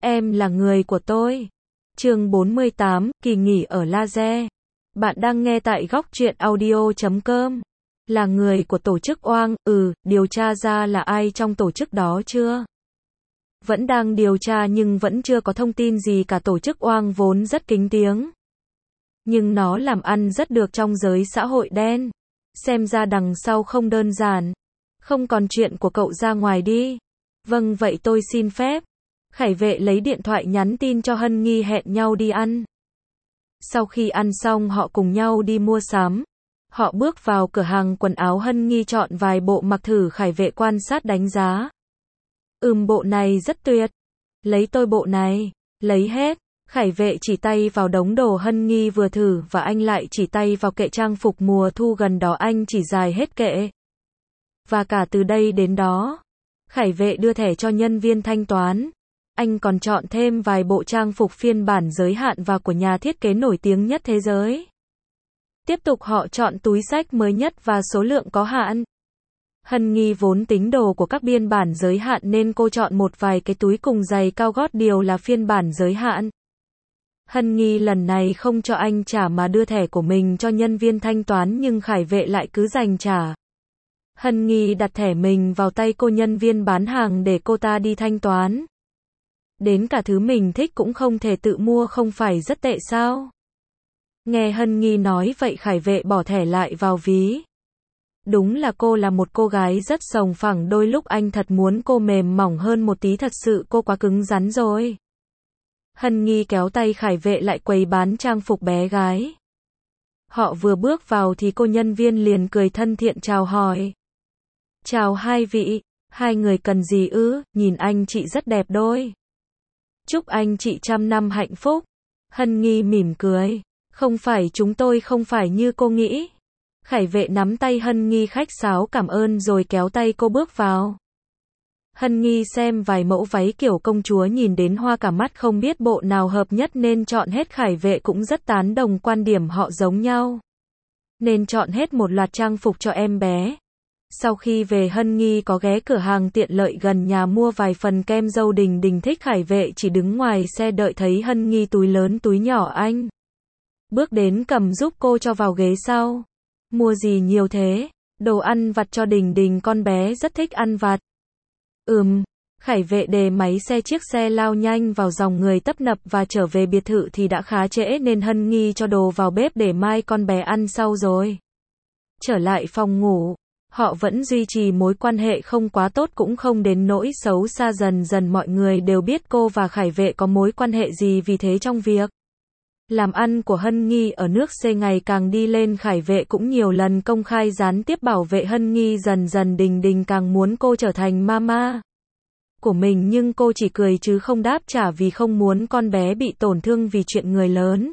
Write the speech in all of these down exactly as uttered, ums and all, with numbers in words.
Em là người của tôi. Chương bốn mươi tám, kỳ nghỉ ở Laser. Bạn đang nghe tại góc truyện audio chấm com. Là người của tổ chức oang, ừ, điều tra ra là ai trong tổ chức đó chưa? Vẫn đang điều tra nhưng vẫn chưa có thông tin gì cả. Tổ chức oang vốn rất kín tiếng, nhưng nó làm ăn rất được trong giới xã hội đen. Xem ra đằng sau không đơn giản. Không còn chuyện của cậu ra ngoài đi. Vâng vậy tôi xin phép. Khải vệ lấy điện thoại nhắn tin cho Hân Nghi hẹn nhau đi ăn. Sau khi ăn xong họ cùng nhau đi mua sắm. Họ bước vào cửa hàng quần áo. Hân Nghi chọn vài bộ mặc thử. Khải vệ quan sát đánh giá. Ừm, bộ này rất tuyệt. Lấy tôi bộ này. Lấy hết. Khải vệ chỉ tay vào đống đồ Hân Nghi vừa thử và anh lại chỉ tay vào kệ trang phục mùa thu gần đó. Anh chỉ dài hết kệ. Và cả từ đây đến đó. Khải vệ đưa thẻ cho nhân viên thanh toán. Anh còn chọn thêm vài bộ trang phục phiên bản giới hạn và của nhà thiết kế nổi tiếng nhất thế giới. Tiếp tục họ chọn túi xách mới nhất và số lượng có hạn. Hân Nghi vốn tính đồ của các biên bản giới hạn nên cô chọn một vài cái túi cùng giày cao gót đều là phiên bản giới hạn. Hân Nghi lần này không cho anh trả mà đưa thẻ của mình cho nhân viên thanh toán nhưng Khải vệ lại cứ giành trả. Hân Nghi đặt thẻ mình vào tay cô nhân viên bán hàng để cô ta đi thanh toán. Đến cả thứ mình thích cũng không thể tự mua, không phải rất tệ sao? Nghe Hân Nghi nói vậy Khải vệ bỏ thẻ lại vào ví. Đúng là cô là một cô gái rất sòng phẳng, đôi lúc anh thật muốn cô mềm mỏng hơn một tí, thật sự cô quá cứng rắn rồi. Hân Nghi kéo tay Khải vệ lại quầy bán trang phục bé gái. Họ vừa bước vào thì cô nhân viên liền cười thân thiện chào hỏi. Chào hai vị, hai người cần gì ư? Nhìn anh chị rất đẹp đôi. Chúc anh chị trăm năm hạnh phúc. Hân Nghi mỉm cười. Không phải, chúng tôi không phải như cô nghĩ. Khải vệ nắm tay Hân Nghi khách sáo cảm ơn rồi kéo tay cô bước vào. Hân Nghi xem vài mẫu váy kiểu công chúa nhìn đến hoa cả mắt, không biết bộ nào hợp nhất nên chọn hết. Khải vệ cũng rất tán đồng quan điểm họ giống nhau, nên chọn hết một loạt trang phục cho em bé. Sau khi về Hân Nghi có ghé cửa hàng tiện lợi gần nhà mua vài phần kem dâu Đình Đình thích. Khải vệ chỉ đứng ngoài xe đợi thấy Hân Nghi túi lớn túi nhỏ, anh bước đến cầm giúp cô cho vào ghế sau. Mua gì nhiều thế? Đồ ăn vặt cho Đình Đình, con bé rất thích ăn vặt. Ừm, Khải vệ đề máy xe, chiếc xe lao nhanh vào dòng người tấp nập và trở về biệt thự thì đã khá trễ nên Hân Nghi cho đồ vào bếp để mai con bé ăn sau rồi trở lại phòng ngủ. Họ vẫn duy trì mối quan hệ không quá tốt cũng không đến nỗi xấu xa. Dần dần mọi người đều biết cô và Khải vệ có mối quan hệ gì, vì thế trong việc làm ăn của Hân Nghi ở nước C ngày càng đi lên. Khải vệ cũng nhiều lần công khai gián tiếp bảo vệ Hân Nghi. Dần dần Đình Đình càng muốn cô trở thành mama của mình nhưng cô chỉ cười chứ không đáp trả vì không muốn con bé bị tổn thương vì chuyện người lớn.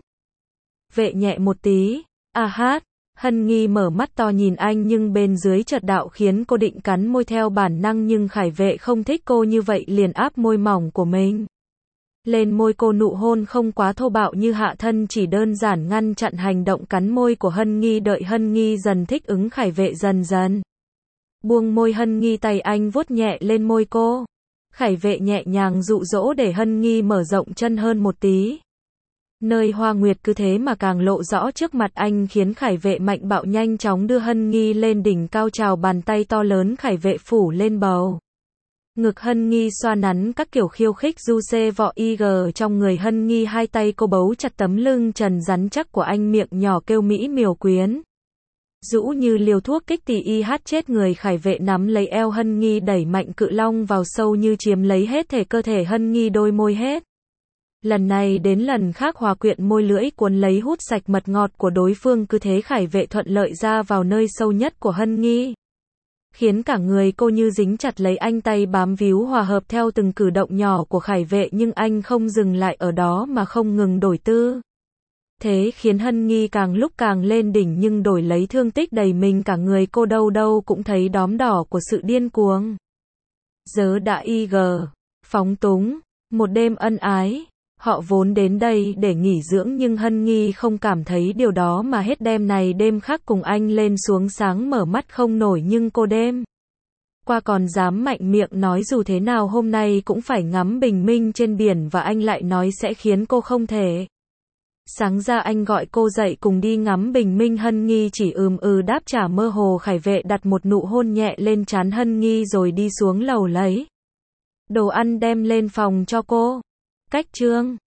Vệ nhẹ một tí. À hát. Hân Nghi mở mắt to nhìn anh nhưng bên dưới chợt đạo khiến cô định cắn môi theo bản năng nhưng Khải vệ không thích cô như vậy liền áp môi mỏng của mình lên môi cô. Nụ hôn không quá thô bạo như hạ thân, chỉ đơn giản ngăn chặn hành động cắn môi của Hân Nghi. Đợi Hân Nghi dần thích ứng, Khải vệ dần dần buông môi Hân Nghi, tay anh vuốt nhẹ lên môi cô. Khải vệ nhẹ nhàng dụ dỗ để Hân Nghi mở rộng chân hơn một tí. Nơi hoa nguyệt cứ thế mà càng lộ rõ trước mặt anh khiến Khải vệ mạnh bạo nhanh chóng đưa Hân Nghi lên đỉnh cao trào. Bàn tay to lớn Khải vệ phủ lên bầu ngực Hân Nghi, xoa nắn các kiểu khiêu khích du xê vọ ig trong người Hân Nghi. Hai tay cô bấu chặt tấm lưng trần rắn chắc của anh, miệng nhỏ kêu mỹ miều quyến rũ như liều thuốc kích tỳ y hát chết người. Khải vệ nắm lấy eo Hân Nghi đẩy mạnh cự long vào sâu như chiếm lấy hết thể cơ thể Hân Nghi, đôi môi hết lần này đến lần khác hòa quyện môi lưỡi cuốn lấy hút sạch mật ngọt của đối phương. Cứ thế Khải vệ thuận lợi ra vào nơi sâu nhất của Hân Nghi, khiến cả người cô như dính chặt lấy anh, tay bám víu hòa hợp theo từng cử động nhỏ của Khải vệ. Nhưng anh không dừng lại ở đó mà không ngừng đổi tư thế khiến Hân Nghi càng lúc càng lên đỉnh nhưng đổi lấy thương tích đầy mình. Cả người cô đâu đâu cũng thấy đóm đỏ của sự điên cuồng. Giờ đã ig phóng túng một đêm ân ái. Họ vốn đến đây để nghỉ dưỡng nhưng Hân Nghi không cảm thấy điều đó mà hết đêm này đêm khác cùng anh lên xuống sáng mở mắt không nổi nhưng cô đêm qua còn dám mạnh miệng nói dù thế nào hôm nay cũng phải ngắm bình minh trên biển và anh lại nói sẽ khiến cô không thể. Sáng ra anh gọi cô dậy cùng đi ngắm bình minh, Hân Nghi chỉ ừm ừ đáp trả, mơ hồ Khải Vệ đặt một nụ hôn nhẹ lên trán Hân Nghi rồi đi xuống lầu lấy đồ ăn đem lên phòng cho cô. Cách chương